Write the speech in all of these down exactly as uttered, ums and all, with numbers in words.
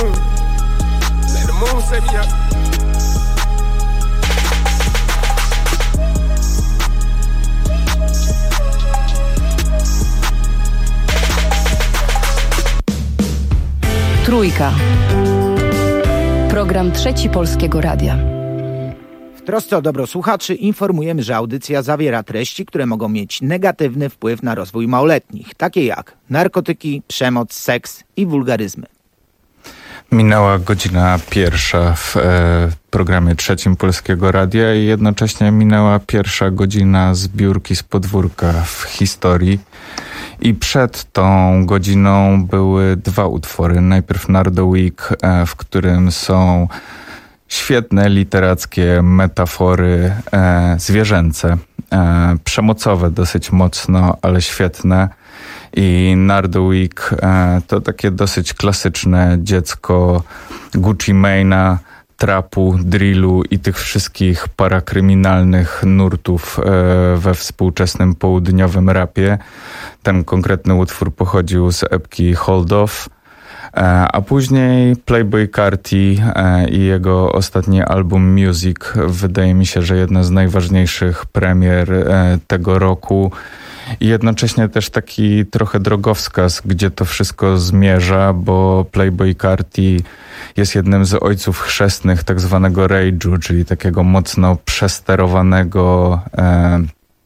moon. Let the moon set me up. Trójka. Program Trzeci Polskiego Radia. W trosce o dobro słuchaczy informujemy, że audycja zawiera treści, które mogą mieć negatywny wpływ na rozwój małoletnich, takie jak narkotyki, przemoc, seks i wulgaryzmy. Minęła godzina pierwsza w e, programie Trzecim Polskiego Radia i jednocześnie minęła pierwsza godzina zbiórki z podwórka w historii. I przed tą godziną były dwa utwory. Najpierw Nardo Week, e, w którym są świetne literackie metafory e, zwierzęce, e, przemocowe dosyć mocno, ale świetne. I Nardo Week e, to takie dosyć klasyczne dziecko Gucci Mane'a, trapu, drillu i tych wszystkich parakryminalnych nurtów e, we współczesnym południowym rapie. Ten konkretny utwór pochodził z epki Hold Off. A później Playboi Carti i jego ostatni album Music. Wydaje mi się, że jedna z najważniejszych premier tego roku i jednocześnie też taki trochę drogowskaz, gdzie to wszystko zmierza, bo Playboi Carti jest jednym z ojców chrzestnych tak zwanego rage'u, czyli takiego mocno przesterowanego e,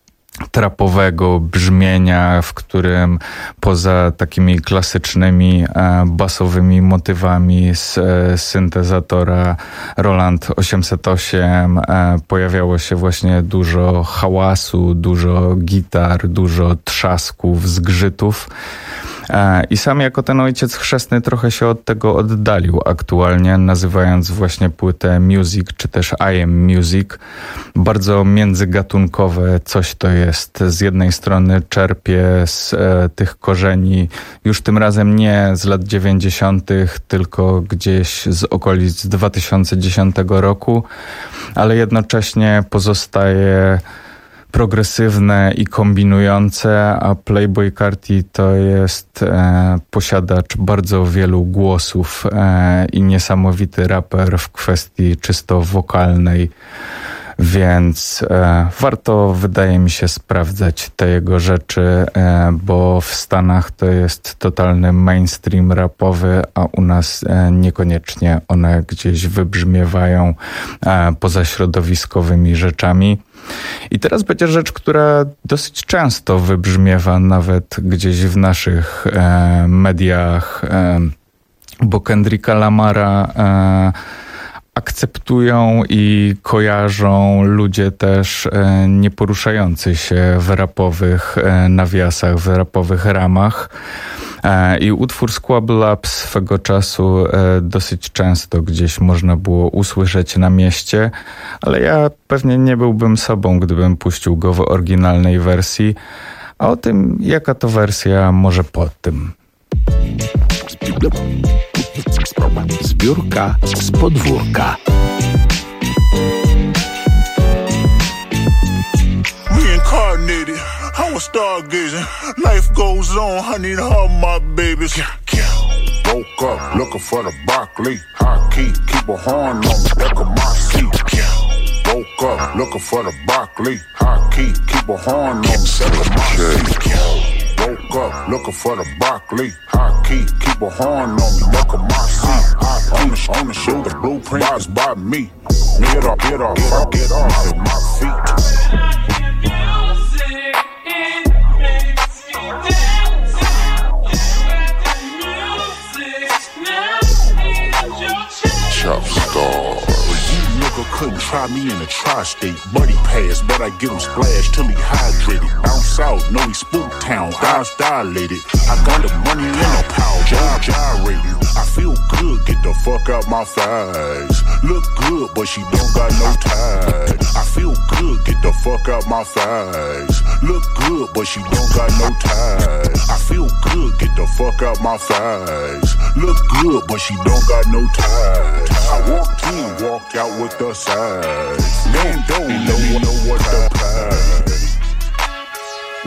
trapowego brzmienia, w którym poza takimi klasycznymi e, basowymi motywami z e, syntezatora Roland osiemset osiem e, pojawiało się właśnie dużo hałasu, dużo gitar, dużo trzasków, zgrzytów. I sam jako ten ojciec chrzestny trochę się od tego oddalił aktualnie, nazywając właśnie płytę Music, czy też I Am Music. Bardzo międzygatunkowe coś to jest. Z jednej strony czerpie z e, tych korzeni już tym razem nie z lat dziewięćdziesiątych, tylko gdzieś z okolic dwa tysiące dziesiątego roku, ale jednocześnie pozostaje progresywne i kombinujące, a Playboi Carti to jest e, posiadacz bardzo wielu głosów e, i niesamowity raper w kwestii czysto wokalnej, więc e, warto, wydaje mi się, sprawdzać te jego rzeczy, e, bo w Stanach to jest totalny mainstream rapowy, a u nas e, niekoniecznie one gdzieś wybrzmiewają e, poza środowiskowymi rzeczami. I teraz będzie rzecz, która dosyć często wybrzmiewa nawet gdzieś w naszych e, mediach, e, bo Kendricka Lamara e, akceptują i kojarzą ludzie też e, nieporuszający się w rapowych e, nawiasach, w rapowych ramach. E, I utwór Squabble Up swego czasu e, dosyć często gdzieś można było usłyszeć na mieście, ale ja pewnie nie byłbym sobą, gdybym puścił go w oryginalnej wersji. A o tym, jaka to wersja, może po tym. Zbiórka z podwórka. Reincarnated, I was stargazing. Life goes on, I need all my babies. Woke up looking for the broccoli. High key, keep a horn on me, back of my seat. Woke up looking for the broccoli. High key, keep a horn on me, back of my seat. Woke up looking for the broccoli. High key, keep a horn on me, back of my seat. On the, on the shoulder, blueprint is by me. Get off, get off, get off, get off at my feet. Chop star. Couldn't try me in a tri-state. Buddy pass, bet I get him splashed till he hydrated. Bounce out, know he spook town, eyes dilated. I got the money in a pile, jaw gyrating. I feel good, get the fuck out my thighs. Look good, but she don't got no ties. I feel good, get the fuck out my thighs. Look good, but she don't got no ties. I feel good, get the fuck out my thighs. Look good, but she don't got no ties. I walked in, walked out with the size. Don't, don't know, know what the price.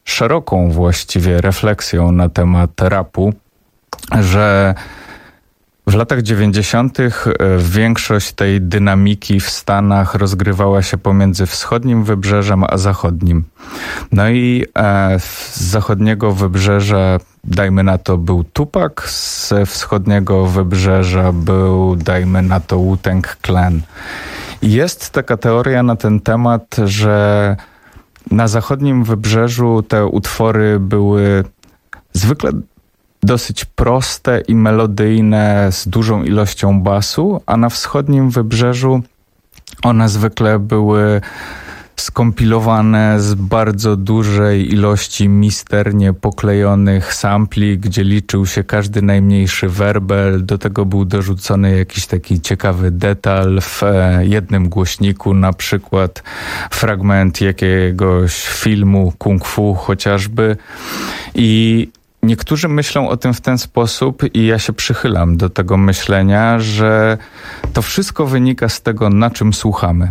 szeroką właściwie refleksją na temat rapu, że w latach dziewięćdziesiątych większość tej dynamiki w Stanach rozgrywała się pomiędzy wschodnim wybrzeżem a zachodnim. No i e, z zachodniego wybrzeża, dajmy na to, był Tupac, ze wschodniego wybrzeża był, dajmy na to, Wu-Tang Clan. I jest taka teoria na ten temat, że na zachodnim wybrzeżu te utwory były zwykle dosyć proste i melodyjne, z dużą ilością basu, a na wschodnim wybrzeżu one zwykle były skompilowane z bardzo dużej ilości misternie poklejonych sampli, gdzie liczył się każdy najmniejszy werbel. Do tego był dorzucony jakiś taki ciekawy detal w jednym głośniku, na przykład fragment jakiegoś filmu kung fu chociażby. I niektórzy myślą o tym w ten sposób i ja się przychylam do tego myślenia, że to wszystko wynika z tego, na czym słuchamy.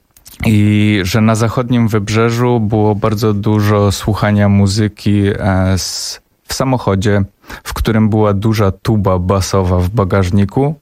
I że na zachodnim wybrzeżu było bardzo dużo słuchania muzyki z, w samochodzie, w którym była duża tuba basowa w bagażniku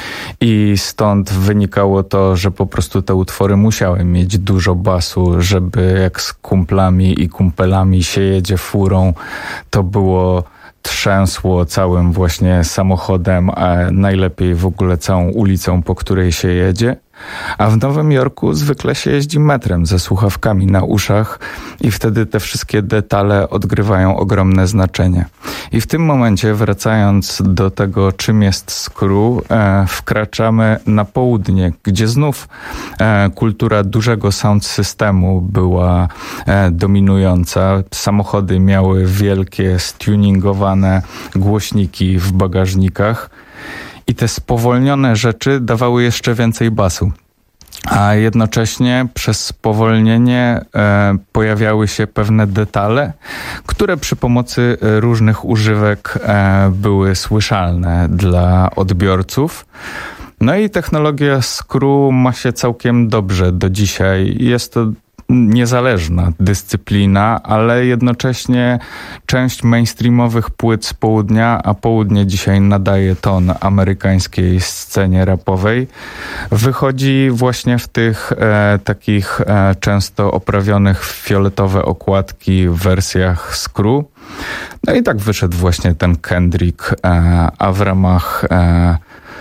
i stąd wynikało to, że po prostu te utwory musiały mieć dużo basu, żeby jak z kumplami i kumpelami się jedzie furą, to było trzęsło całym właśnie samochodem, a najlepiej w ogóle całą ulicą, po której się jedzie. A w Nowym Jorku zwykle się jeździ metrem ze słuchawkami na uszach i wtedy te wszystkie detale odgrywają ogromne znaczenie. I w tym momencie, wracając do tego, czym jest skru, e, wkraczamy na południe, gdzie znów e, kultura dużego sound systemu była e, dominująca. Samochody miały wielkie, stuningowane głośniki w bagażnikach. I te spowolnione rzeczy dawały jeszcze więcej basu. A jednocześnie przez spowolnienie e, pojawiały się pewne detale, które przy pomocy różnych używek e, były słyszalne dla odbiorców. No i technologia skru ma się całkiem dobrze do dzisiaj. Jest to niezależna dyscyplina, ale jednocześnie część mainstreamowych płyt z południa, a południe dzisiaj nadaje ton amerykańskiej scenie rapowej, wychodzi właśnie w tych e, takich e, często oprawionych w fioletowe okładki w wersjach skru. No i tak wyszedł właśnie ten Kendrick, e, a w ramach e,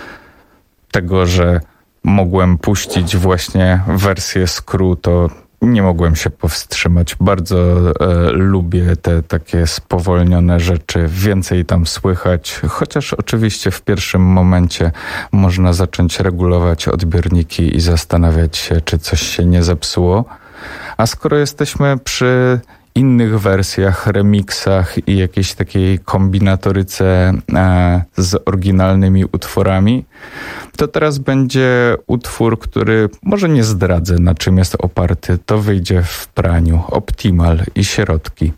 tego, że mogłem puścić właśnie wersję skru, to nie mogłem się powstrzymać. Bardzo e, lubię te takie spowolnione rzeczy. Więcej tam słychać, chociaż oczywiście w pierwszym momencie można zacząć regulować odbiorniki i zastanawiać się, czy coś się nie zepsuło. A skoro jesteśmy przy innych wersjach, remixach i jakiejś takiej kombinatoryce e, z oryginalnymi utworami, to teraz będzie utwór, który może nie zdradzę, na czym jest oparty. To wyjdzie w praniu. Optimal i Środki.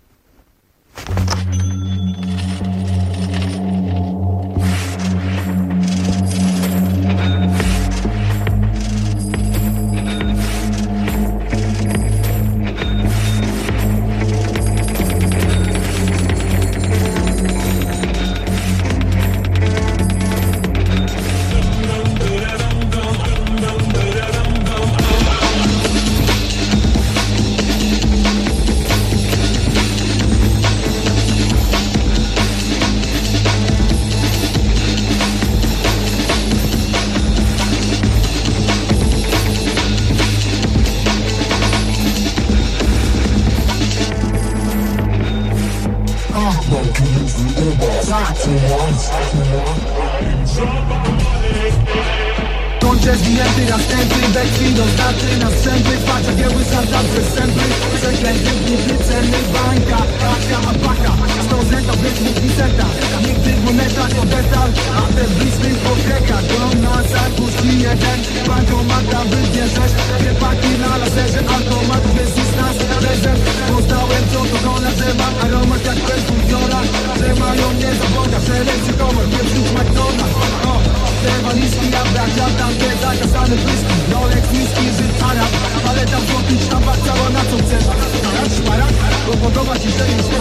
Kończę zdjęty następny, backfeed oznaczy następny. Patrz jak ja wysadzam przestępy. Przeklęty, główny cenny, bańka, paka, a paka. Sto zeta, bez mówi seta. Nigdy w monetach to detal, a te w blistych pokrekach. Dom na sarkuszki jeden, bankomata wybierzesz. Dwie paki na laserze, automat, wysyć nas prezent. Poznałem co to dona, że mam aromat jak perfumbiora. Że mają mnie za Boga, przeleci komor, nie wrzuć McDonald's. Te walizki, ja brak, ja tam te zakazane błyski. Rolek niski, Żyd Arab, ale tam złoty sztampa cała na co chcesz. Szparak, szparak, bo podoba ci się iść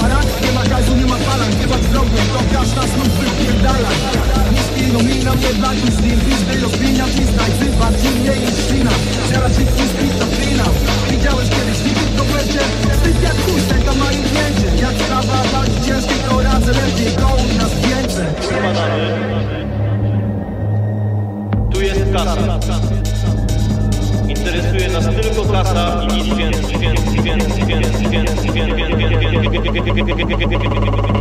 kasa. Interesuje nas tylko kasa i nic więcej, więcej, więcej, więcej, więcej, więcej, więcej.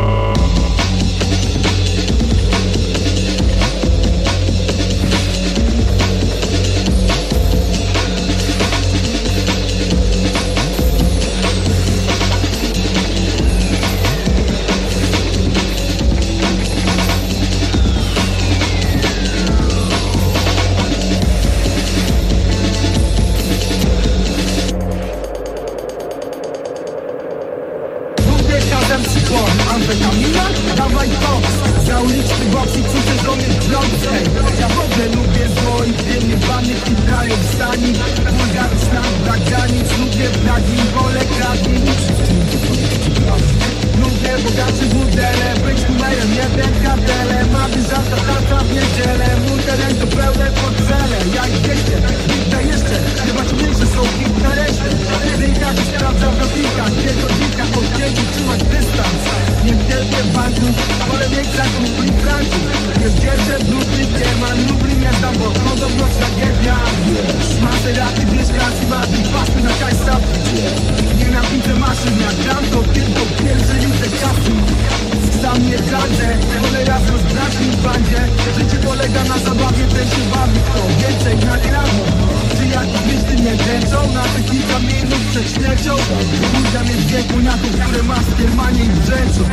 Amfetamina? Dawaj koks. Za uliczny boksik, cudze żony w blokce. Ja w ogóle lubię zło i wiemy banych i krajów stani. Bulgaryczna, brak granic. Lubię bragi, wolę kradni. Lubię bogaczy burdele. Być numerem jeden kartele. Mamy żarta tata w niedzielę. Mój teren to pełne portfele. Ja ich wieście, nigdy jeszcze. Chyba ci mniejsze są hit na resztę. Kiedy i tak sprawdzam w notnikach. Nie godzinka od pięciu trzymać dystans. Nie wierzyę banków, wolę mieć zakupy i franków. Jest wierzę brudny German, Lublin nie znam, bo podobno tragedia. Maseraty, bierz klasy, maty, pasy na kajsa. Nienawidzę maszyn, jak gram to tylko pierwszy jutę kasy. Sam nie zdradzę, wolę raz rozbrać mi w bandzie. Życie polega na zabawie, ten się bawi, kto więcej nagramy. Czy jakiś myśli mnie dręczą, na te kilka minut przed śmiercią. Ludzia mieć wieku na to, które maskie manie i brzęczą.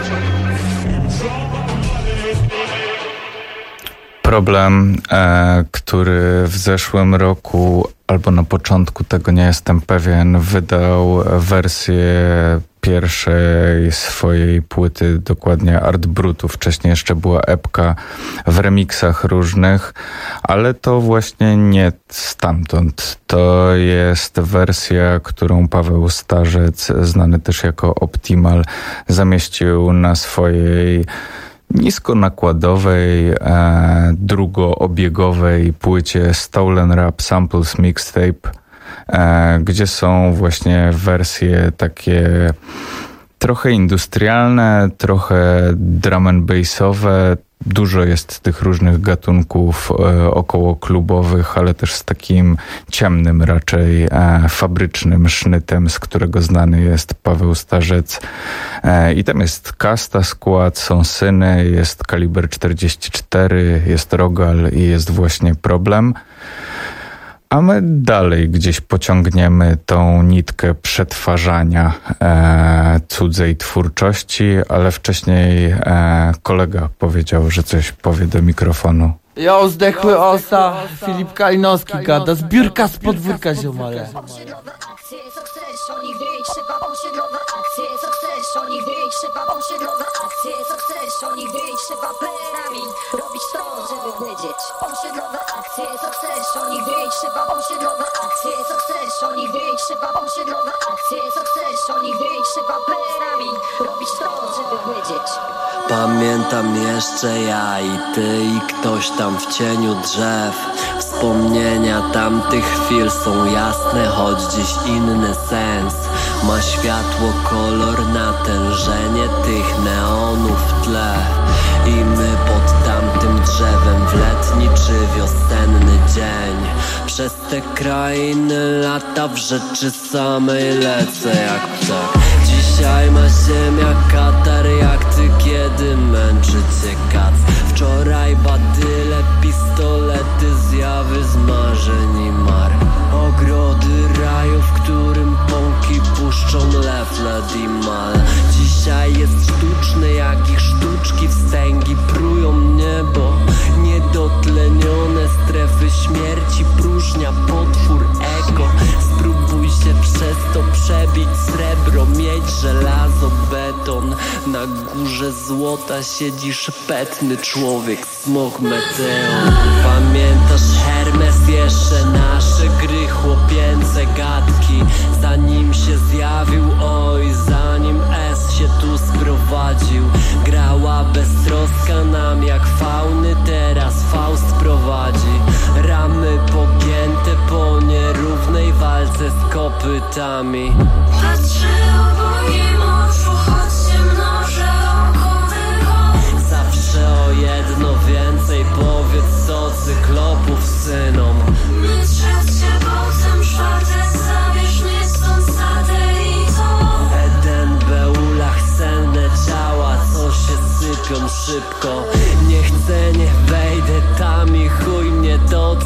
Problem, e, który w zeszłym roku, albo na początku tego, nie jestem pewien, wydał wersję pierwszej swojej płyty, dokładnie Art Brutu. Wcześniej jeszcze była epka w remixach różnych, ale to właśnie nie stamtąd. To jest wersja, którą Paweł Starzec, znany też jako Optimal, zamieścił na swojej niskonakładowej, e, drugoobiegowej płycie Stolen Rap Samples Mixtape, e, gdzie są właśnie wersje takie trochę industrialne, trochę drum and bassowe. Dużo jest tych różnych gatunków e, około klubowych, ale też z takim ciemnym, raczej e, fabrycznym sznytem, z którego znany jest Paweł Starzec. E, I tam jest Kasta Skład, są Syny, jest Kaliber czterdzieści cztery, jest Rogal i jest właśnie Problem. A my dalej gdzieś pociągniemy tą nitkę przetwarzania e, cudzej twórczości, ale wcześniej e, kolega powiedział, że coś powie do mikrofonu. Jo, zdechły osa, Filip Kalinowski gada, zbiórka z podwórka ziomale. Oni wyjść, trzeba osiedlowe akcje, co chcesz, oni wyjść, trzeba osiedlowe akcje, co chcesz, oni wyjść, trzeba plerami robić to, żeby wiedzieć. Osiedlowe akcje, co chcesz, oni wyjść, trzeba osiedlowe akcje, co chcesz, oni wyjść, trzeba osiedlowe akcje, co chcesz, oni wyjść, trzeba plerami robić to, żeby wiedzieć. Pamiętam jeszcze ja i ty i ktoś tam w cieniu drzew. Wspomnienia tamtych chwil są jasne, choć dziś inny sens. Ma światło kolor, natężenie tych neonów w tle. I my pod tamtym drzewem w letni czy wiosenny dzień. Przez te krainy lata w rzeczy samej lecę jak ptak. Dzisiaj ma ziemia katar jak ty, kiedy męczy cię kac. Wczoraj badyle, pistolety, zjawy z marzeń i mar. Ogrody raju, w którym pąki puszczą leflet i mal. Dzisiaj jest sztuczny jak ich sztuczki, wstęgi prują niebo. Niedotlenione strefy śmierci, próżnia, potwór, ego. Spróbuj się przez to przebić, srebro, miedź, żelazo, beton. Na górze złota siedzi szpetny człowiek, smok, meteor. Pamiętasz Hermes, jeszcze nasze gry, chłopięce gadki. Zanim się zjawił, oj, zanim S się tu sprowadził. Grała beztroska nam jak fauny, teraz Faust prowadzi. Ramy pogięte po nierównej walce z kopytami. Patrzę obojem oczu, choć się mnożę około. Zawsze o jedno więcej, powiedz co cyklopów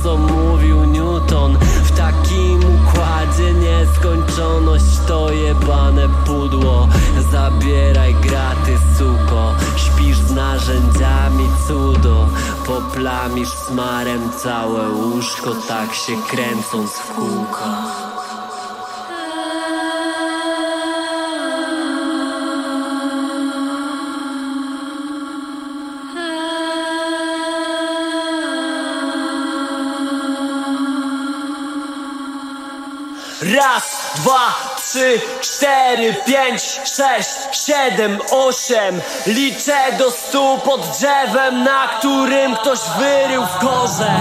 co mówił Newton. W takim układzie nieskończoność to jebane pudło. Zabieraj graty, suko, śpisz z narzędziami cudo. Poplamisz smarem całe łóżko, tak się kręcąc w kółkach. Raz, dwa, trzy, cztery, pięć, sześć, siedem, osiem. Liczę do stu pod drzewem, na którym ktoś wyrył w korze.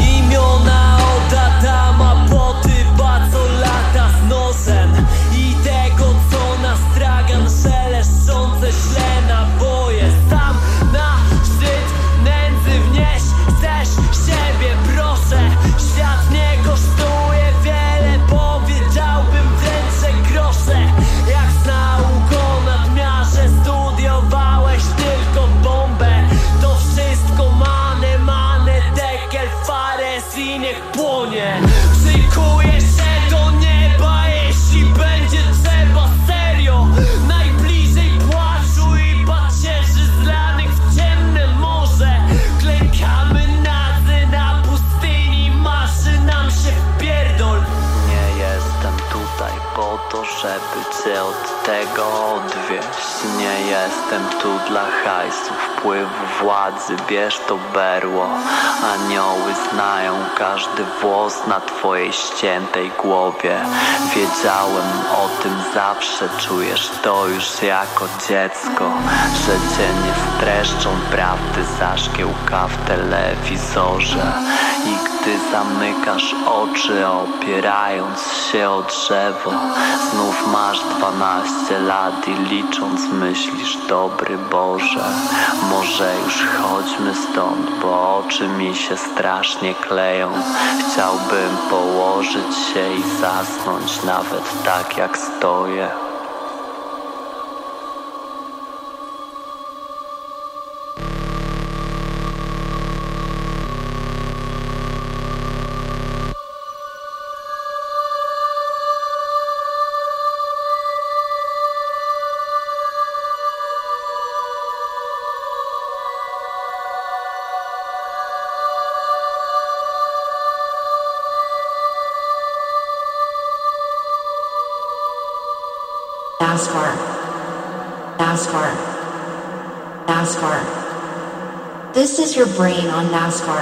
Imiona od Adama po typa, co lata z nosem. I tego, co na stragan szeleszczące źle naboje. Sam na szczyt nędzy wnieś, chcesz siebie, proszę. Świat nie kosztuje wiele, powiedziałbym wręcz, że grosze. Jak z nauką nadmiarze studiowałeś tylko bombę, to wszystko mane, mane, tekel, fares i niech płonie. Szykuję się do nieba, jeśli będzie trzeba, serio. Najbliżej płaczu i pacierzy zlanych w ciemne morze. Klękamy nadzy na pustyni, marzy nam się wpierdol. Nie jestem tutaj po to, żeby cię od tego odwieźć. Nie jestem tu dla hajsu, wpływu władzy, bierz to berło. Anioły znają każdy włos na twojej ściętej głowie. Wiedziałem o tym zawsze, czujesz to już jako dziecko, że cię nie streszczą prawdy za szkiełka w telewizorze. I gdy zamykasz oczy, opierając się o drzewo, znów masz dwanaście lat i licząc myślisz, dobry Boże, może już chodźmy stąd, bo oczy mi się strasznie kleją. Chciałbym położyć się i zasnąć nawet tak jak stoję. NASCAR, NASCAR, NASCAR. This is your brain on NASCAR.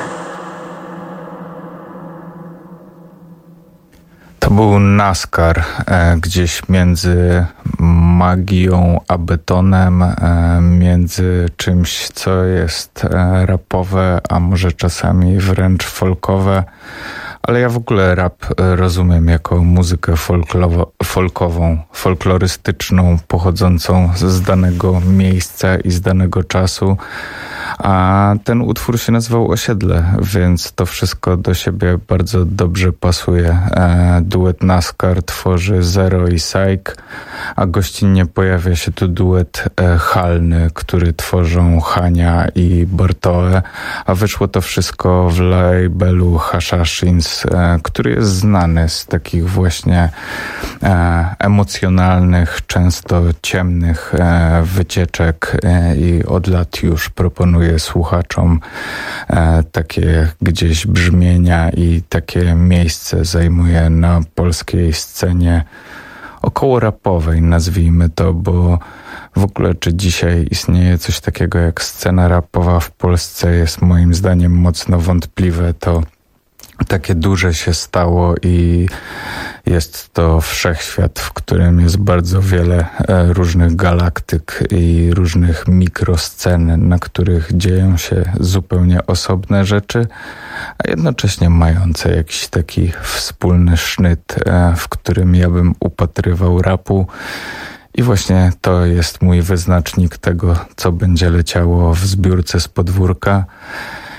To był NASCAR, e, gdzieś między magią a betonem, e, między czymś, co jest e, rapowe, a może czasami wręcz folkowe. Ale ja w ogóle rap rozumiem jako muzykę folklowo- folkową, folklorystyczną, pochodzącą z danego miejsca i z danego czasu. A ten utwór się nazywał Osiedle, więc to wszystko do siebie bardzo dobrze pasuje. E, duet NASCAR tworzy Zero i Psych, a gościnnie pojawia się tu duet e, Halny, który tworzą Hania i Bartoe, a wyszło to wszystko w labelu Hashashins, e, który jest znany z takich właśnie e, emocjonalnych, często ciemnych e, wycieczek e, i od lat już proponuje słuchaczom e, takie gdzieś brzmienia i takie miejsce zajmuje na polskiej scenie około rapowej, nazwijmy to, bo w ogóle czy dzisiaj istnieje coś takiego jak scena rapowa w Polsce jest moim zdaniem mocno wątpliwe. To takie duże się stało i jest to wszechświat, w którym jest bardzo wiele różnych galaktyk i różnych mikroscen, na których dzieją się zupełnie osobne rzeczy, a jednocześnie mające jakiś taki wspólny sznyt, w którym ja bym upatrywał rapu. I właśnie to jest mój wyznacznik tego, co będzie leciało w zbiórce z podwórka.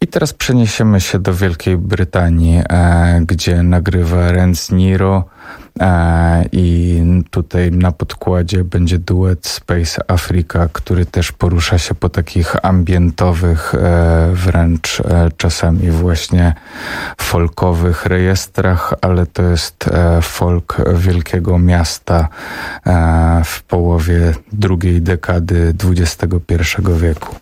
I teraz przeniesiemy się do Wielkiej Brytanii, e, gdzie nagrywa Rance Nero e, i tutaj na podkładzie będzie duet Space Africa, który też porusza się po takich ambientowych, e, wręcz e, czasami właśnie folkowych rejestrach, ale to jest e, folk wielkiego miasta e, w połowie drugiej dekady dwudziestego pierwszego wieku.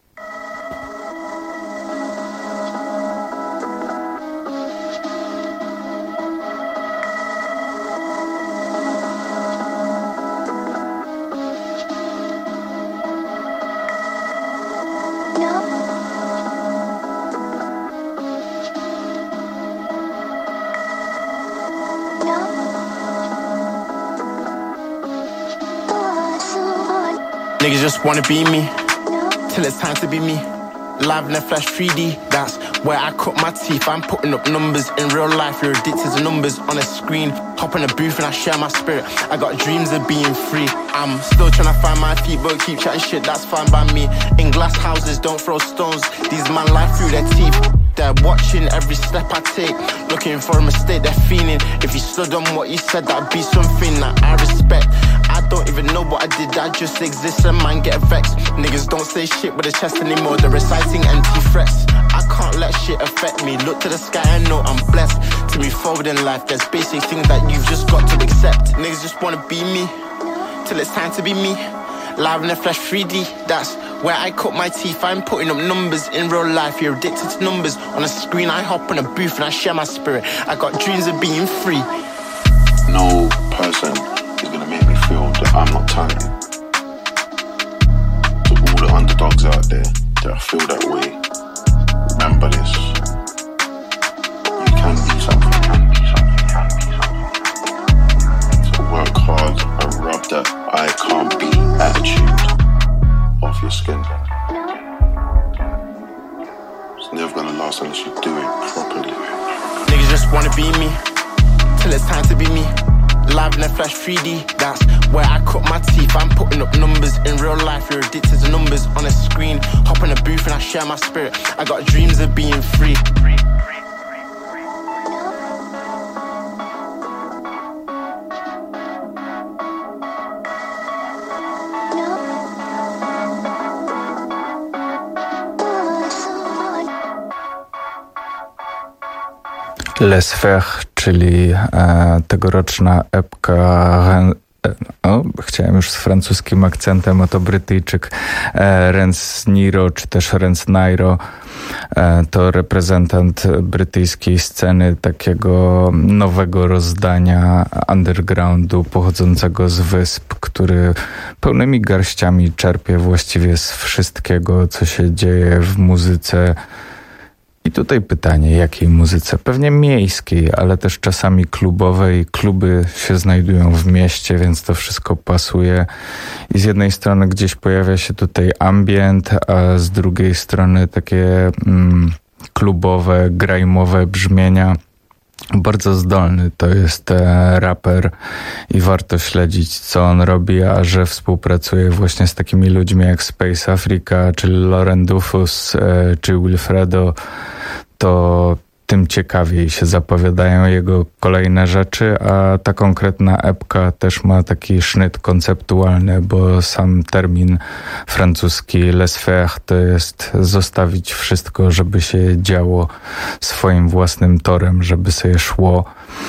Niggas just wanna be me, till it's time to be me. Live in the flash three D, that's where I cut my teeth. I'm putting up numbers in real life, you're addicted to numbers on a screen. Hop in a booth and I share my spirit. I got dreams of being free. I'm still trying to find my feet, but keep chatting shit, that's fine by me. In glass houses, don't throw stones, these man lie through their teeth. They're watching every step I take, looking for a mistake they're feeling. If you stood on what you said, that'd be something that I respect. I don't even know what I did, I just exist and man get vexed. Niggas don't say shit with a chest anymore, they're reciting empty threats. I can't let shit affect me, look to the sky and know I'm blessed. To move forward in life, there's basic things that you've just got to accept. Niggas just wanna be me, till it's time to be me. Live in the flesh three D, that's where I cut my teeth. I'm putting up numbers in real life, you're addicted to numbers. On a screen I hop in a booth and I share my spirit. I got dreams of being free. No person is gonna make me feel that I'm not talented. To all the underdogs out there that feel that way, remember this. You can be something, can be something, can be something. So work hard and rub that I can't be attitude off your skin. It's never gonna last unless you do it properly. Niggas just wanna be me, till it's time to be me. Live in the flash three D, that's where I cut my teeth. I'm putting up numbers in real life, you're addicted to numbers on a screen. Hop in a booth and I share my spirit. I got dreams of being free. Les Fech, czyli e, tegoroczna epka, e, o, chciałem już z francuskim akcentem, oto Brytyjczyk e, Rance Nero, czy też Rance Nero, e, to reprezentant brytyjskiej sceny, takiego nowego rozdania undergroundu pochodzącego z wysp, który pełnymi garściami czerpie właściwie z wszystkiego, co się dzieje w muzyce. I tutaj pytanie, jakiej muzyce? Pewnie miejskiej, ale też czasami klubowej. Kluby się znajdują w mieście, więc to wszystko pasuje. I z jednej strony gdzieś pojawia się tutaj ambient, a z drugiej strony takie mm, klubowe, grajmowe brzmienia. Bardzo zdolny to jest e, raper i warto śledzić, co on robi, a że współpracuje właśnie z takimi ludźmi jak Space Africa, czy Lauren Dufus, e, czy Wilfredo, to tym ciekawiej się zapowiadają jego kolejne rzeczy, a ta konkretna epka też ma taki sznyt konceptualny, bo sam termin francuski laisser faire to jest zostawić wszystko, żeby się działo swoim własnym torem, żeby sobie szło.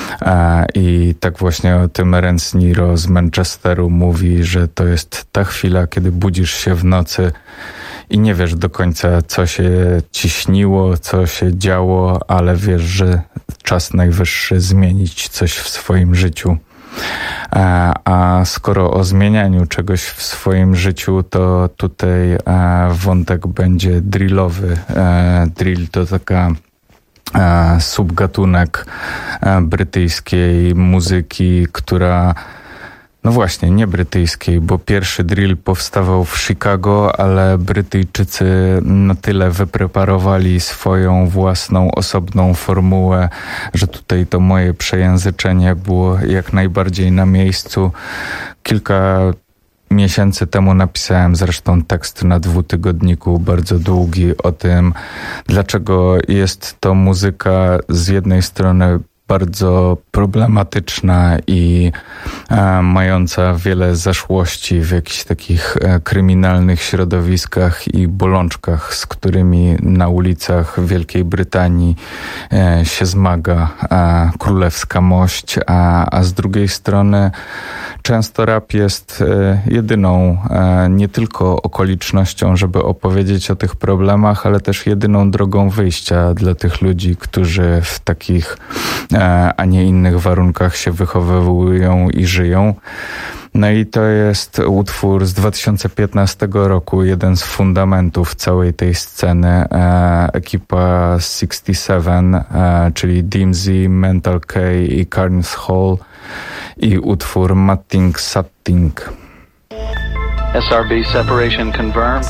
I tak właśnie o tym Rance Nero z Manchesteru mówi, że to jest ta chwila, kiedy budzisz się w nocy i nie wiesz do końca, co się ci śniło, co się działo, ale wiesz, że czas najwyższy zmienić coś w swoim życiu. A, a skoro o zmienianiu czegoś w swoim życiu, to tutaj e, wątek będzie drillowy. E, drill to taka e, subgatunek e, brytyjskiej muzyki, która no właśnie, nie brytyjskiej, bo pierwszy drill powstawał w Chicago, ale Brytyjczycy na tyle wypreparowali swoją własną, osobną formułę, że tutaj to moje przejęzyczenie było jak najbardziej na miejscu. Kilka miesięcy temu napisałem zresztą tekst na dwutygodniku, bardzo długi, o tym, dlaczego jest to muzyka z jednej strony bardzo problematyczna i e, mająca wiele zaszłości w jakichś takich e, kryminalnych środowiskach i bolączkach, z którymi na ulicach Wielkiej Brytanii e, się zmaga e, królewska mość, a, a z drugiej strony często rap jest e, jedyną e, nie tylko okolicznością, żeby opowiedzieć o tych problemach, ale też jedyną drogą wyjścia dla tych ludzi, którzy w takich a nie innych warunkach się wychowują i żyją. No i to jest utwór z dwa tysiące piętnastego roku, jeden z fundamentów całej tej sceny. E, ekipa sześćdziesiąt siedem, e, czyli Dimsy, Mental K i Carnes Hall i utwór Matting Satting. S R B separation confirmed.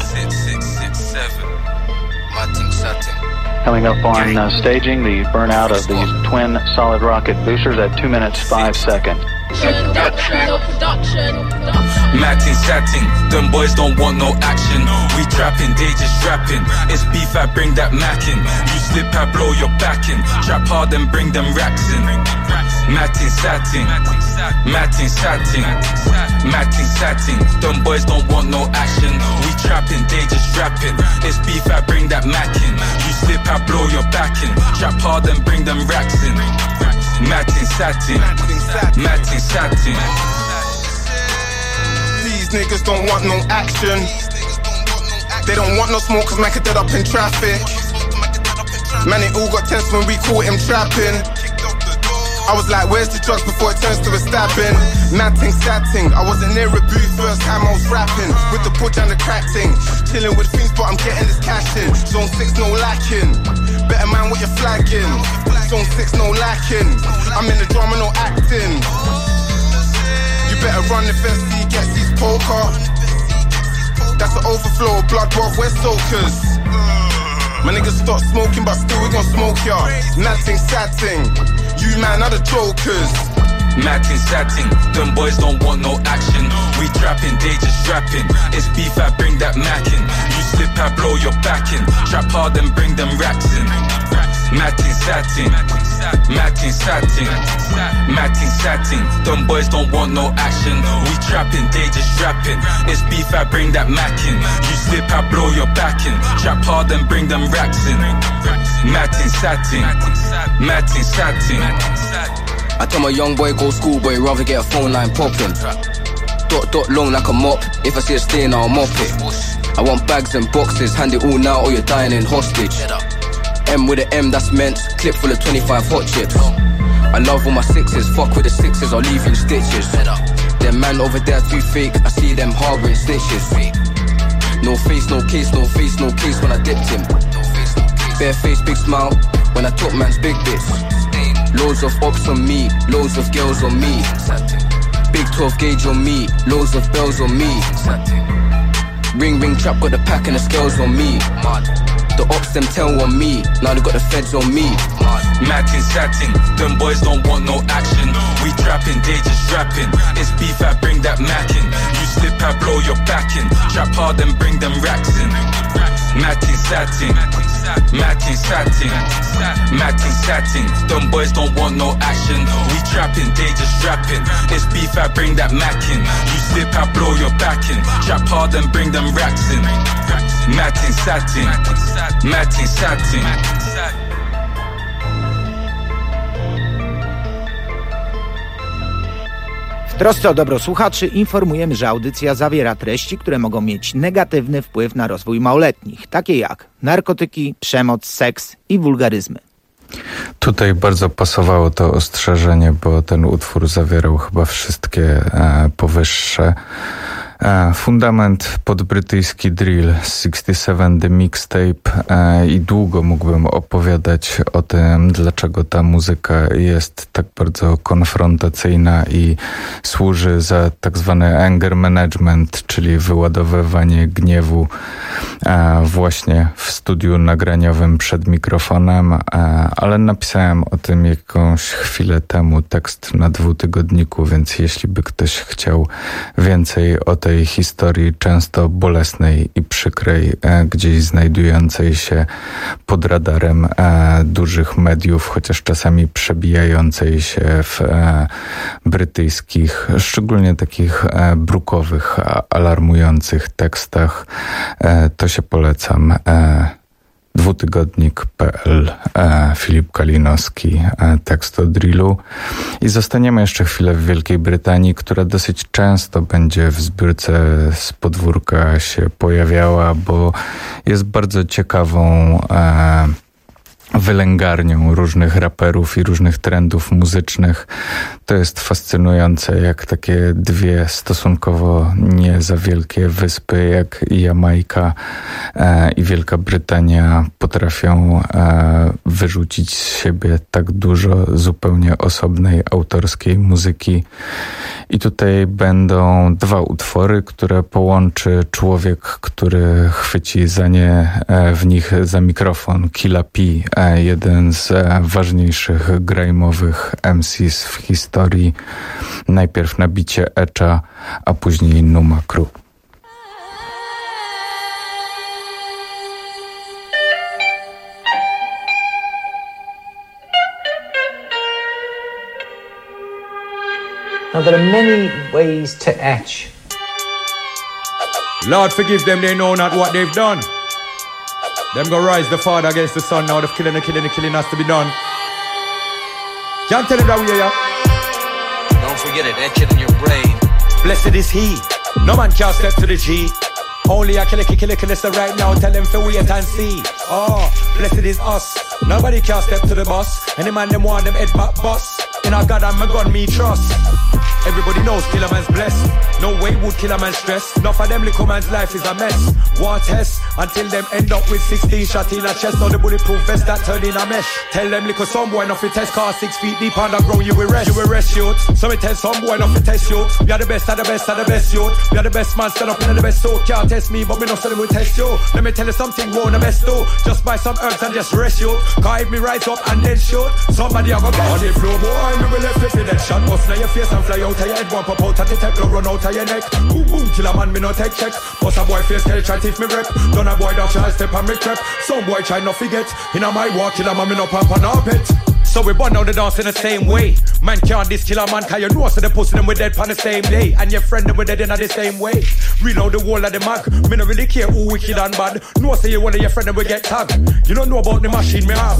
Coming up on uh, staging, the burnout of these twin solid rocket boosters at two minutes five seconds. Matting, satting, them boys don't want no action. We trapping, they just rapping. It's beef, I bring that Mac in. You slip, I blow your back in. Trap hard and bring them racks in. Matting, satting, matting, satting, matting, satting. Them boys don't want no action. We trapping, they just rapping. It's beef, I bring that Mac in. You slip, I blow your back in. Trap hard and bring them racks in. Matting, satting, matting, satting. These niggas don't want no action. They don't want no smoke cause man could dead up in traffic. Man, it all got tense when we caught him trapping. I was like, where's the drugs before it turns to a stabbing? Matting, satting, I wasn't near a booth first time I was rapping. With the pudge and the crack ting. Chilling with fiends but I'm getting this cash in. Zone six no lacking. Better man what you're flagging. Zone six no lacking. I'm in the drama no acting. You better run the fence till you get these poker. That's the overflow of blood broth, we're soakers. My niggas stop smoking but still we gon' smoke ya. Matting, satting. You man are the jokers. Matting, satting, them boys don't want no action. We trapping, they just rapping. It's beef, I bring that Mac in. You slip, I blow your back in. Trap hard and bring them racks in. Matting, satting, matting, satting, matting, satting. Them boys don't want no action. We trapping, they just rapping. It's beef, I bring that Mac in. You slip, I blow your back in. Trap hard and bring them racks in. Matting, satting, matting, satting. I tell my young boy go school boy, rather get a phone line popping. Dot dot long like a mop. If I see it stain, I'll mop it. I want bags and boxes, hand it all now or you're dying in hostage. M with an M, that's meant. Clip full of twenty-five hot chips. I love all my sixes, fuck with the sixes, I'll leave you in stitches. Them man over there too fake, I see them harbouring snitches. No face, no case, no face, no case when I dipped him. Bare face, big smile, when I took man's big bits. Loads of ops on me, loads of girls on me. Big twelve gauge on me, loads of bells on me. Ring ring trap, got the pack and the scales on me. The ops them tell on me, now they got the feds on me. Matting, satting, them boys don't want no action. We trapping, they just rapping. It's beef, I bring that Mac in. You slip, I blow your back in. Trap hard and bring them racks in. Matting, satting, matting, satting, matting, satting. Them boys don't want no action. We trapping, they just rapping. It's beef, I bring that Mac in. You slip, I blow your back in. Trap hard and bring them racks in. Matting, satting, matting, satting. W trosce o dobro słuchaczy informujemy, że audycja zawiera treści, które mogą mieć negatywny wpływ na rozwój małoletnich, takie jak narkotyki, przemoc, seks i wulgaryzmy. Tutaj bardzo pasowało to ostrzeżenie, bo ten utwór zawierał chyba wszystkie e, powyższe. E, fundament pod brytyjski drill, sześćdziesiąt siedem The Mixtape e, i długo mógłbym opowiadać o tym, dlaczego ta muzyka jest tak bardzo konfrontacyjna i służy za tak zwany anger management, czyli wyładowywanie gniewu e, właśnie w studiu nagraniowym przed mikrofonem, e, ale napisałem o tym jakąś chwilę temu tekst na dwutygodniku, więc jeśli by ktoś chciał więcej o tym tej historii, często bolesnej i przykrej, gdzieś znajdującej się pod radarem dużych mediów, chociaż czasami przebijającej się w brytyjskich, szczególnie takich brukowych, alarmujących tekstach. To się polecam. dwutygodnik kropka pe el, Filip Kalinowski, tekst o drillu. I zostaniemy jeszcze chwilę w Wielkiej Brytanii, która dosyć często będzie w zbiórce z podwórka się pojawiała, bo jest bardzo ciekawą e, wylęgarnią różnych raperów i różnych trendów muzycznych. To jest fascynujące, jak takie dwie stosunkowo nie za wielkie wyspy jak Jamajka e, i Wielka Brytania potrafią e, wyrzucić z siebie tak dużo zupełnie osobnej autorskiej muzyki. I tutaj będą dwa utwory, które połączy człowiek, który chwyci za nie e, w nich za mikrofon, Killa P, e, jeden z e, ważniejszych grajmowych M Cs w historii. Najpierw na bicie Etcha, a później Numa Crew. Now there are many ways to etch. Lord forgive them, they know not what they've done. Them go rise the father against the son, now the killing, the killing, the killing has to be done. Can't tell him that we are. Don't forget it, etch it in your brain. Blessed is he, no man can step to the G. Only a killer, killer, killer, so right now tell them to wait and see. Oh, blessed is us, nobody can step to the bus. Any man them want them head back bus. In our God and my gun me trust. Everybody knows killer man's blessed. No way would killer man stress. Enough of them little man's life is a mess. War test until them end up with sixteen shot in a chest. Or the bulletproof vest that turn in a mesh. Tell them little some boy not fit test car six feet deep underground you will rest. You will rest youth. So we tell some boy not fit test youth. We are the best of the best of the best youth. We are the best man stand up in the best so can't test me but me no say them will test you. Let me tell you something wrong the best do. Just buy some herbs and just rest youth. Cause if me rise up and then shoot somebody have a gun. On the floor boy me will left you that shot. Bust now your face and fly out of your head. One pop out at the tech, run out of your neck. Boom boom, kill a man, me no take check. Bust a boy face, tell chat if me rep. Done a boy that try step and me crep. Some boy try not forget. In a my walk, kill a man, me no pop and up it. So we burn out the dance in the same way. Man can't this kill a man, cause you know so they pussy them with dead on the same day. And your friend them with dead in the same way. Reload the wall of the mag. Me no really care who wicked and bad. No say you one of your friend them will get tagged. You don't know about the machine me have.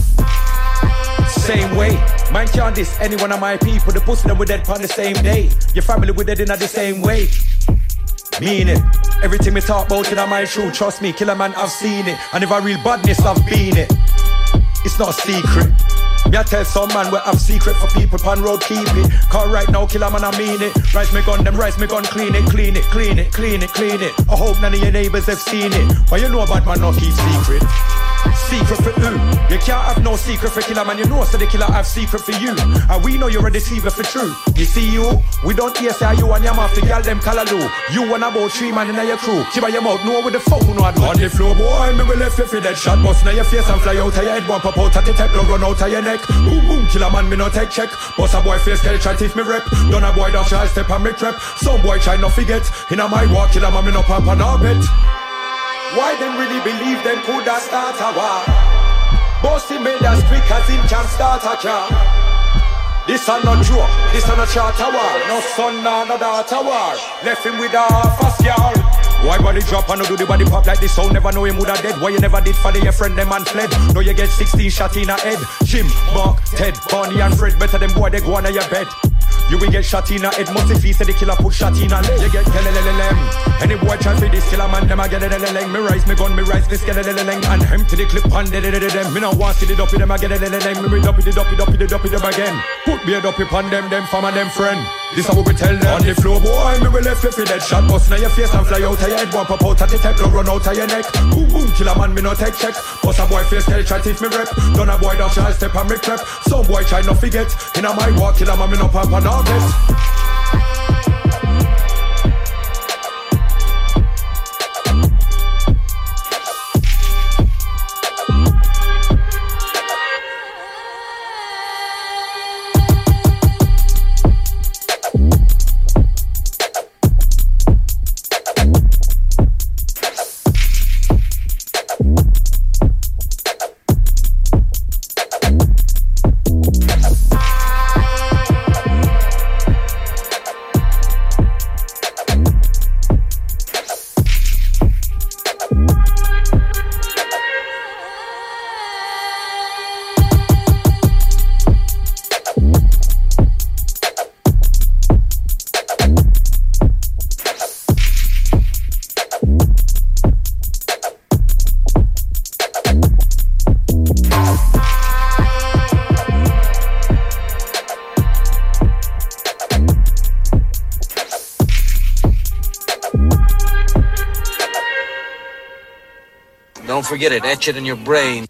Same way, man can't diss any one of my people. The pussy them with dead on the same day. Your family with dead in the same way. Mean it. Everything we talk about in my true. Trust me, killer man, I've seen it. And if I real badness, I've been it. It's not a secret. Me I tell some man we have secret for people pan road keep it. Cause right now killer man I mean it. Rise me gun, them rise me gun, clean it, clean it, clean it, clean it, clean it. I hope none of your neighbors have seen it. But you know bad man not keep secret. Secret for who? You can't have no secret for killer man. You know so the killer have secret for you. And we know you're a deceiver for true. You see you? We don't hear say you and your mouth the girl them callaloo. You and about three man in your crew. Keep your mouth know with the phone no do. On the floor boy, me will left you for that shot. Bust now your face and fly out of your head. One pop out at the tech, no run out of your neck. Boom boom, killer man me no take check. Bust a boy face, tell chat if me rep. Done a boy that try step and me crep. Some boy try not forget. In a my walk, killer man me no pop and no bet. Why them really believe them could have start a war? Bossy made as quick as him can start a car. This are not joke, this are not charter war. No son, no, no daughter war. Left him with a fast yard. Why body drop and no do the body pop like this? So never know him woulda dead. Why you never did for the your friend them and fled? Now you get sixteen shot in a head. Jim, Mark, Ted, Barney and Fred. Better them boy they go on your bed. You will get shot in a head. Must if he said the killer put shot in a leg. You get kelelelelem. Any boy try for this killer man, them a get eleleleng. Me rise me gun, me rise this keleleleleng. And him to the clip and dedededem. Me no want see the dopey them a get eleleleng. Me read dopey the dopey dopey the dopey them again. Put me a dopey upon them, them fam and them friend. This how we tell them. On the floor boy, me will left you for dead shot. Bust now your face and fly out of your head. One pop out at the tech, no run out of your neck. Boom boom, killer man, me no take check. Bust a boy face, tell chat if me rep. Done a boy that try step and me crep. Some boy try not forget. In a my walk, killer man, me no pop and no bet. forget it, etch it in your brain.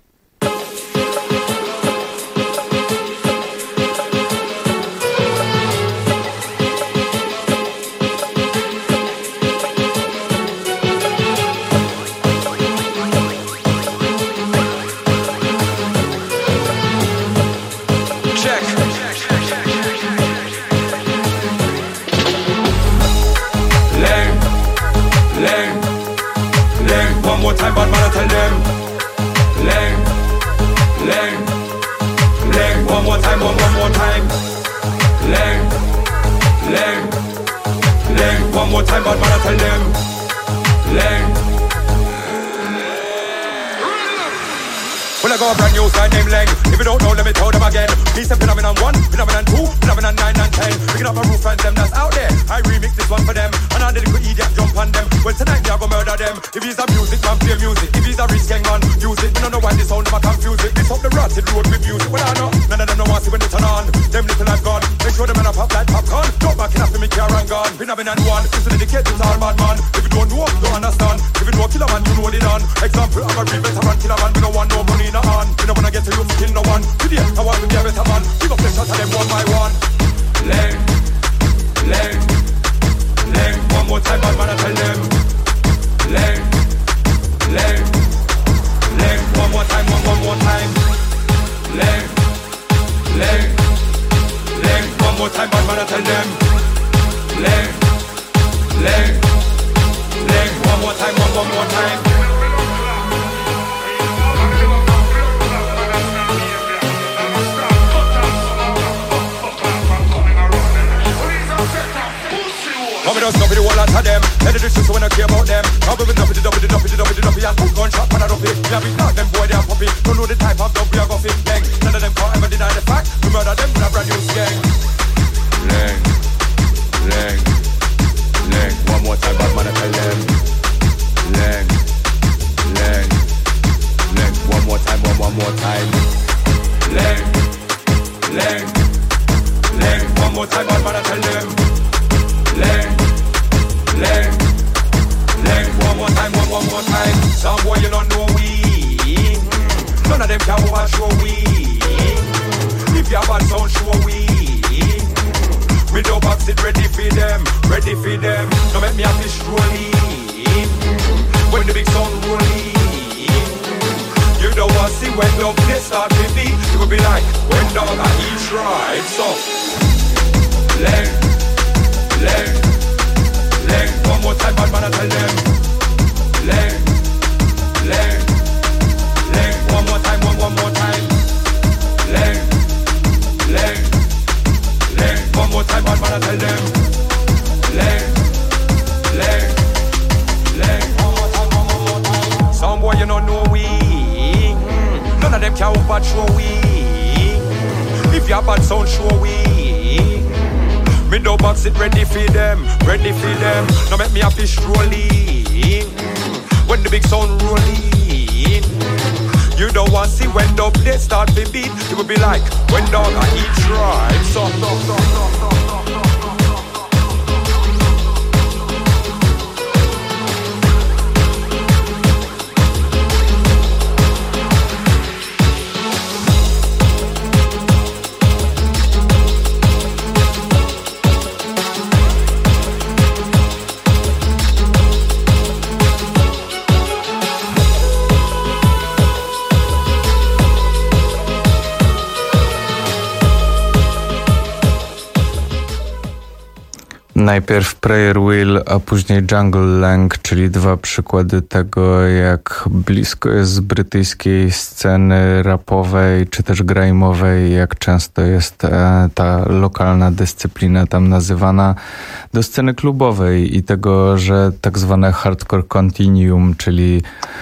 Najpierw Prayer Wheel, a później Jungle Lang, czyli dwa przykłady tego, jak blisko jest z brytyjskiej sceny rapowej czy też grajmowej, jak często jest e, ta lokalna dyscyplina tam nazywana, do sceny klubowej i tego, że tak zwane hardcore continuum, czyli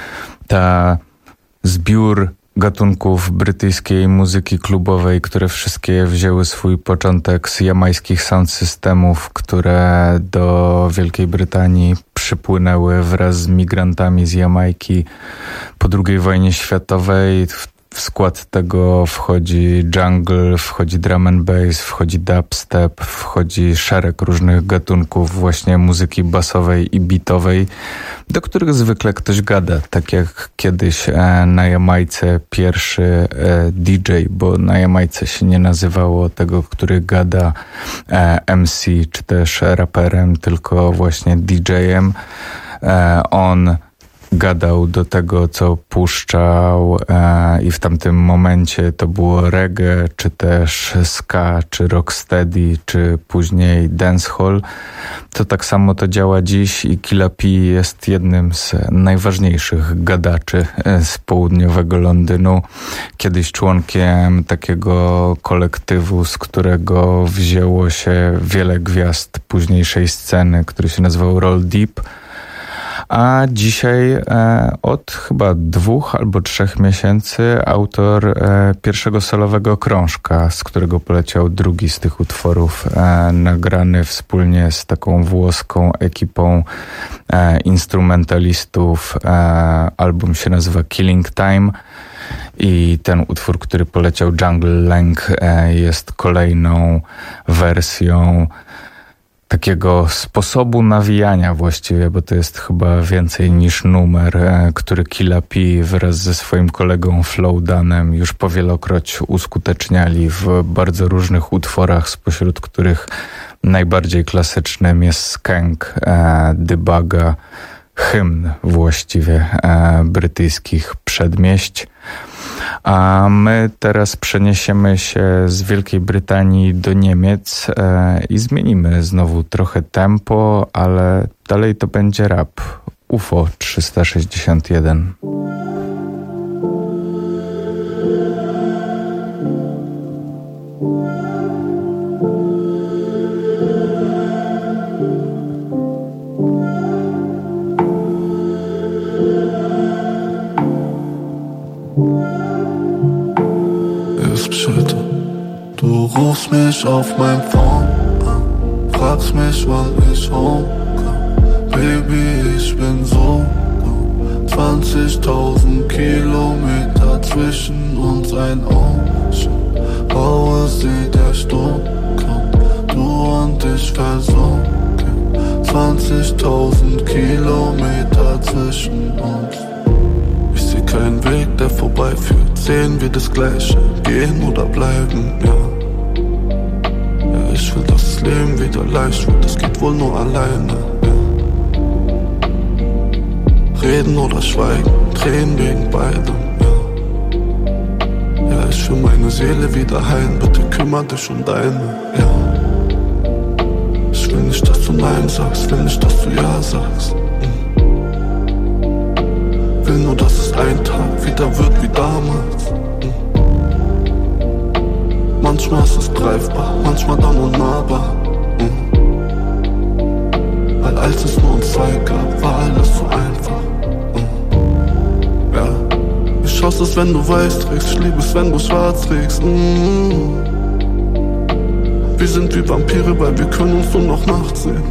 ta zbiór gatunków brytyjskiej muzyki klubowej, które wszystkie wzięły swój początek z jamajskich sound systemów, które do Wielkiej Brytanii przypłynęły wraz z migrantami z Jamajki po drugiej wojnie światowej. w skład tego wchodzi jungle, wchodzi drum and bass, wchodzi dubstep, wchodzi szereg różnych gatunków właśnie muzyki basowej i beatowej, do których zwykle ktoś gada, tak jak kiedyś na Jamajce pierwszy D J, bo na Jamajce się nie nazywało tego, który gada M C czy też raperem, tylko właśnie D J-em. On gadał do tego, co puszczał e, i w tamtym momencie to było reggae, czy też ska, czy rocksteady, czy później dancehall. To tak samo to działa dziś i Killa P jest jednym z najważniejszych gadaczy z południowego Londynu. Kiedyś członkiem takiego kolektywu, z którego wzięło się wiele gwiazd późniejszej sceny, który się nazywał Roll Deep. A dzisiaj e, od chyba dwóch albo trzech miesięcy autor e, pierwszego solowego krążka, z którego poleciał drugi z tych utworów, e, nagrany wspólnie z taką włoską ekipą e, instrumentalistów. E, album się nazywa Killing Time i ten utwór, który poleciał, Jungle Lang, e, jest kolejną wersją takiego sposobu nawijania właściwie, bo to jest chyba więcej niż numer, który Killa P wraz ze swoim kolegą Flowdanem już powielokroć uskuteczniali w bardzo różnych utworach, spośród których najbardziej klasycznym jest Skank, Dybaga, hymn właściwie brytyjskich przedmieść. A my teraz przeniesiemy się z Wielkiej Brytanii do Niemiec e, i zmienimy znowu trochę tempo, ale dalej to będzie rap. U F O trzysta sześćdziesiąt jeden. Du rufst mich auf mein Phone an, fragst mich, wann ich hochkomm. Baby, ich bin so gut. zwanzigtausend Kilometer zwischen uns, ein Ocean. Baue sie der Sturm kommt, du und ich versunken. zwanzigtausend Kilometer zwischen uns. Ich seh keinen Weg, der vorbeiführt. Sehen wir das Gleiche, gehen oder bleiben, ja. Ja, ich will, dass das Leben wieder leicht wird, das geht wohl nur alleine, ja. Reden oder schweigen, Tränen wegen beidem, ja. Ja, ich will meine Seele wieder heilen, bitte kümmere dich um deine, ja. Ich will nicht, dass du Nein sagst, will nicht, dass du Ja sagst. Will nur, dass es ein Tag wieder wird wie damals. Manchmal ist es greifbar, manchmal dann unnahbar. Weil als es nur uns zwei gab, war alles so einfach. Ja, ich hasse es, wenn du weiß trägst, ich liebe es, wenn du schwarz trägst. Wir sind wie Vampire, weil wir können uns nur noch nachts sehen.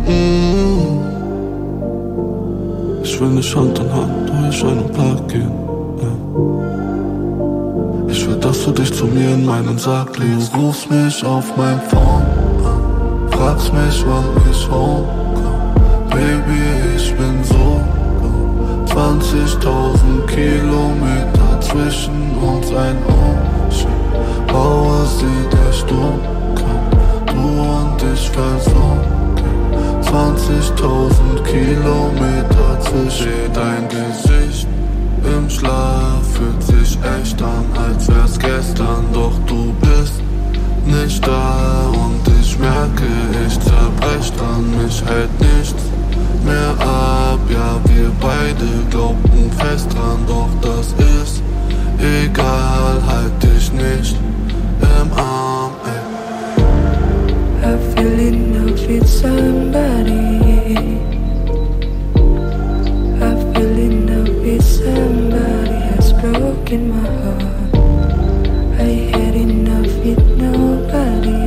Ich will nicht Hand in Hand durch einen Park gehen, ja. Ich will, dass du dich zu mir in meinen Sarg legst. Du rufst mich auf mein Phone an, fragst mich, wann ich hochkomm. Baby, ich bin so gut. zwanzigtausend Kilometer zwischen uns, ein Ocean. Baue sie, der Sturm kommt, du und ich versunken. zwanzigtausend Kilometer zwischen dein Gesicht. Im Schlaf fühlt sich echt an, als wär's gestern. Doch du bist nicht da und ich merke, ich zerbrech dann. Mich hält nichts mehr ab, ja wir beide glaubten fest dran. Doch das ist egal, halt dich nicht im Arm, ey. I feel in love with somebody. I feel in love with somebody has broken my heart. I had enough with nobody.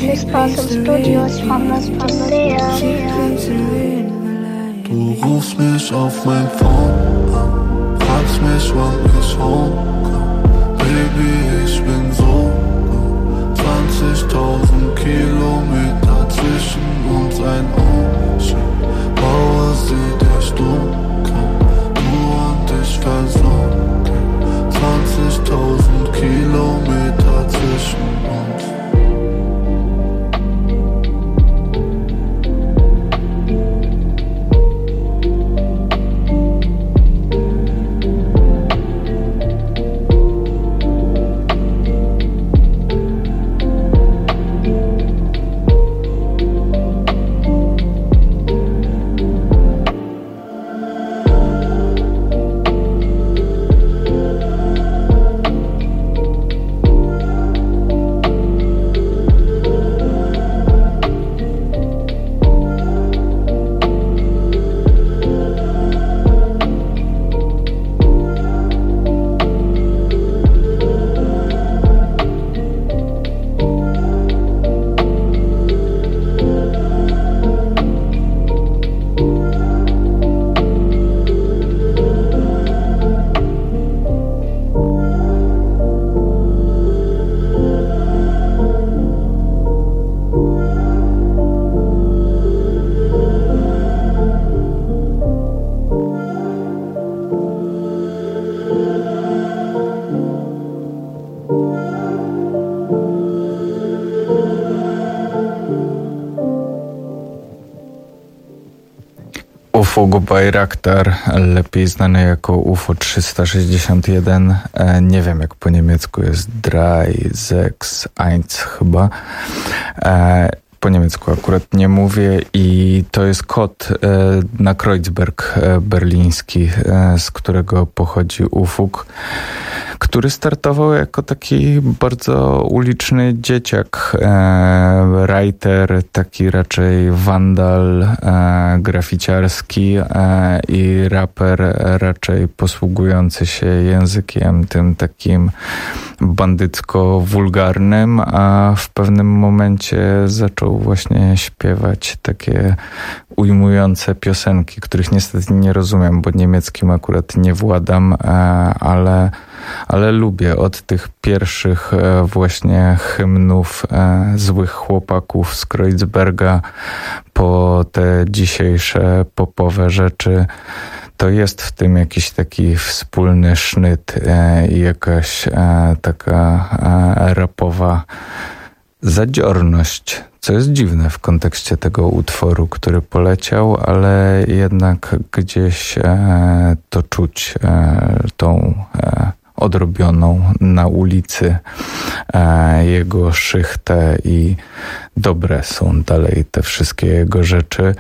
Miss Blossom Studios from Los Paseos. Du rufst mich auf mein Phone an, fragst mich, wann ich home. Baby, ich bin so zwanzigtausend Kilometer zwischen uns, ein Ocean. Mauer sieht echt dunkel, du und ich versunken. zwanzigtausend Kilometer zwischen uns. Ufuk Bayraktar, lepiej znany jako U F O trzysta sześćdziesiąt jeden. E, nie wiem, jak po niemiecku jest drei, sechs, eins chyba. E, po niemiecku akurat nie mówię i to jest kod e, na Kreuzberg e, berliński, e, z którego pochodzi Ufuk, który startował jako taki bardzo uliczny dzieciak, e, writer, taki raczej wandal, e, graficiarski e, i raper raczej posługujący się językiem tym takim bandycko-wulgarnym, a w pewnym momencie zaczął właśnie śpiewać takie ujmujące piosenki, których niestety nie rozumiem, bo niemieckim akurat nie władam, e, ale ale lubię od tych pierwszych właśnie hymnów e, złych chłopaków z Kreuzberga po te dzisiejsze popowe rzeczy. To jest w tym jakiś taki wspólny sznyt e, i jakaś e, taka e, rapowa zadziorność, co jest dziwne w kontekście tego utworu, który poleciał, ale jednak gdzieś e, to czuć, e, tą e, odrobioną na ulicy e, jego szychtę i dobre są dalej te wszystkie jego rzeczy.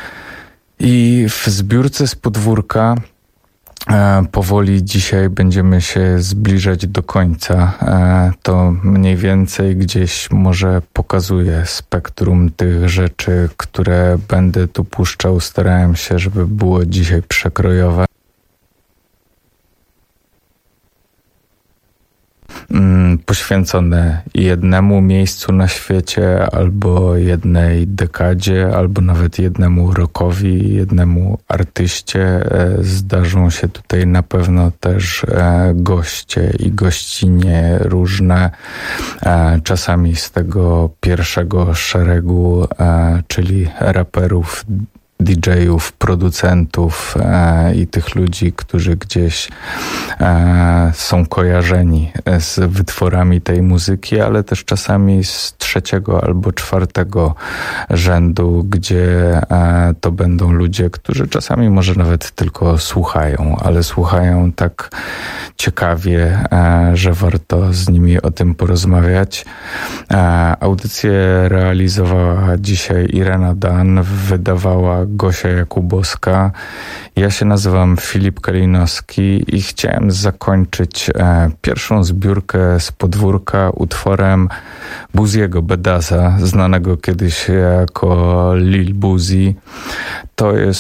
I w zbiórce z podwórka e, powoli dzisiaj będziemy się zbliżać do końca. E, to mniej więcej gdzieś może pokazuje spektrum tych rzeczy, które będę tu puszczał. Starałem się, żeby było dzisiaj przekrojowe. Poświęcone jednemu miejscu na świecie, albo jednej dekadzie, albo nawet jednemu rockowi, jednemu artyście. Zdarzą się tutaj na pewno też goście i gościnie różne, czasami z tego pierwszego szeregu, czyli raperów, didżejów, producentów e, i tych ludzi, którzy gdzieś e, są kojarzeni z wytworami tej muzyki, ale też czasami z trzeciego albo czwartego rzędu, gdzie e, to będą ludzie, którzy czasami może nawet tylko słuchają, ale słuchają tak ciekawie, e, że warto z nimi o tym porozmawiać. E, audycję realizowała dzisiaj Irena Dan, wydawała Gosia Jakubowska. Ja się nazywam Filip Kalinowski i chciałem zakończyć e, pierwszą zbiórkę z podwórka utworem Buziego Bedaza, znanego kiedyś jako Lil Buzi. To jest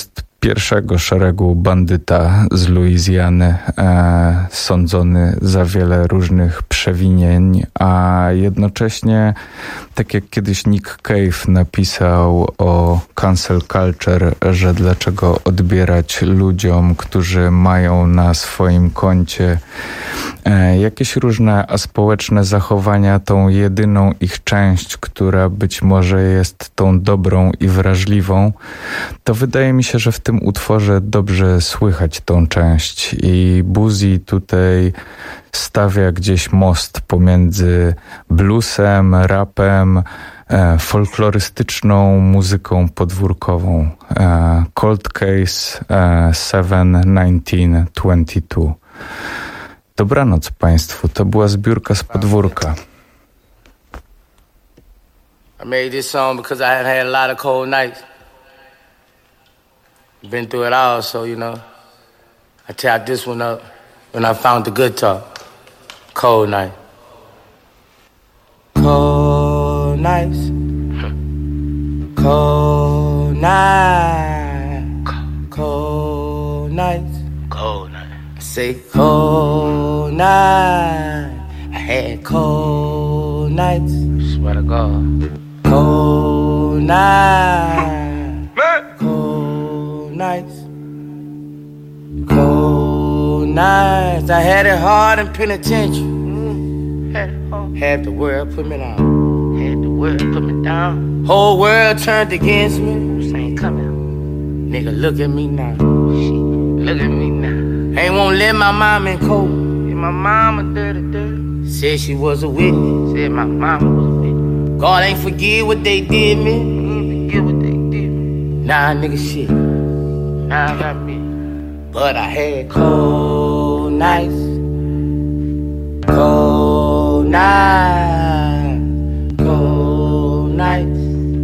pierwszego szeregu bandyta z Luizjany, e, sądzony za wiele różnych przewinień, a jednocześnie, tak jak kiedyś Nick Cave napisał o cancel culture, że dlaczego odbierać ludziom, którzy mają na swoim koncie e, jakieś różne aspołeczne zachowania, tą jedyną ich część, która być może jest tą dobrą i wrażliwą, to wydaje mi się, że w tym utworze dobrze słychać tą część i Buzi tutaj stawia gdzieś most pomiędzy bluesem, rapem, e, folklorystyczną muzyką podwórkową. E, Cold Case e, siedem dziewiętnaście dwadzieścia dwa. Dobranoc Państwu, to była zbiórka z podwórka. I made this song because I had had a lot of cold nights. Been through it all, so, you know, I tapped this one up when I found the guitar. Cold night. Cold nights. Cold night. Cold nights. Cold night. I say cold night. I had cold nights. Swear to God. Cold night. Cold nights. Cold nights. I had it hard in penitentiary. Mm. Had it hard. Had the world put me down. Had the world put me down. Whole world turned against me. Ain't coming. Nigga, look at me now. Shit. Look at me now. Ain't won't let my mom in court. Yeah, my mama dirty, dirty. Said she was a witness. Said my mama was a witness. God ain't forget what they did me. Ain't forget what they did me. Nah, nigga, shit. Nah, I got me. But I had cold nights. Cold nights. Cold nights.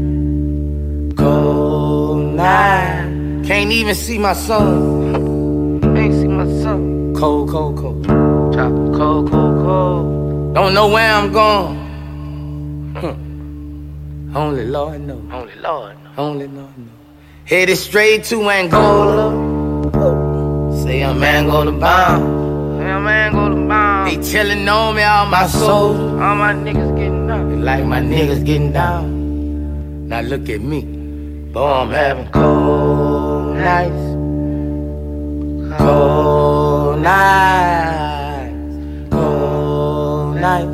Cold nights. Can't even see my son. Can't see my son. Cold, cold, cold. Chop, cold, cold, cold. Don't know where I'm going. Huh. Only Lord knows. Only Lord knows. Only Lord knows. Headed straight to Angola. Say I'm Angola bound. Say I'm Angola bound. They chillin' on me, all my soul. All my niggas getting down. They like my niggas getting down. Now look at me. Boy, I'm having cold nights. Cold nights. Cold nights.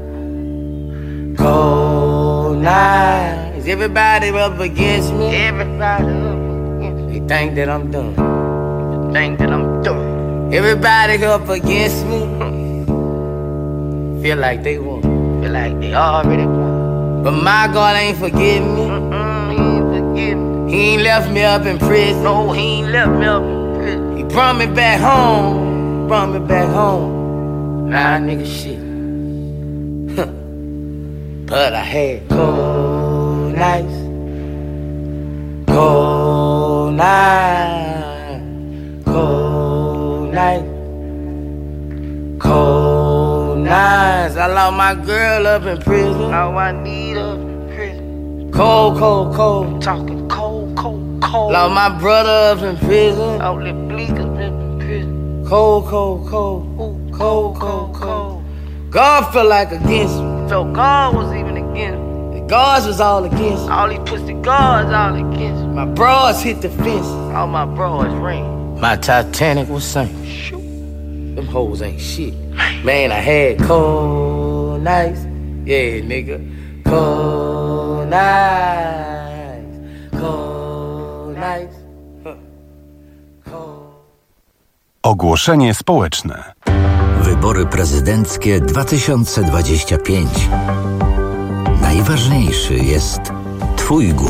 Cold nights. Everybody up against me. Everybody up against me. They think that I'm done. They think that I'm done. Everybody up against me. Feel like they won. Feel like they already won. But my God ain't forgetting me. Mm-mm, he ain't forgetting me. He ain't left me up in prison. No, he ain't left me up in prison. He brought me back home. Brought me back home. Nah, nigga, shit. But I had cold nights. Cold nights. Cold nights. Cold nights. I lost my girl up in prison. Now I need up in prison. Cold, cold, cold. I'm talking cold, cold, cold. Lost my brother up in prison. All the bleak up in prison. Cold, cold, cold. Ooh, cold, cold, cold. God felt like against me. Felt God was even against me. The gods was all against me. All these pussy gods all against me. My bras hit the fence. All my bras ran. My Titanic was sank. Shoot. Them hoes ain't shit. Man, I had cold nights. Yeah, nigga. Cold nights. Cold nights. Huh. Cold. Ogłoszenie społeczne. Wybory prezydenckie dwa tysiące dwudziesty piąty. Najważniejszy jest Twój głos.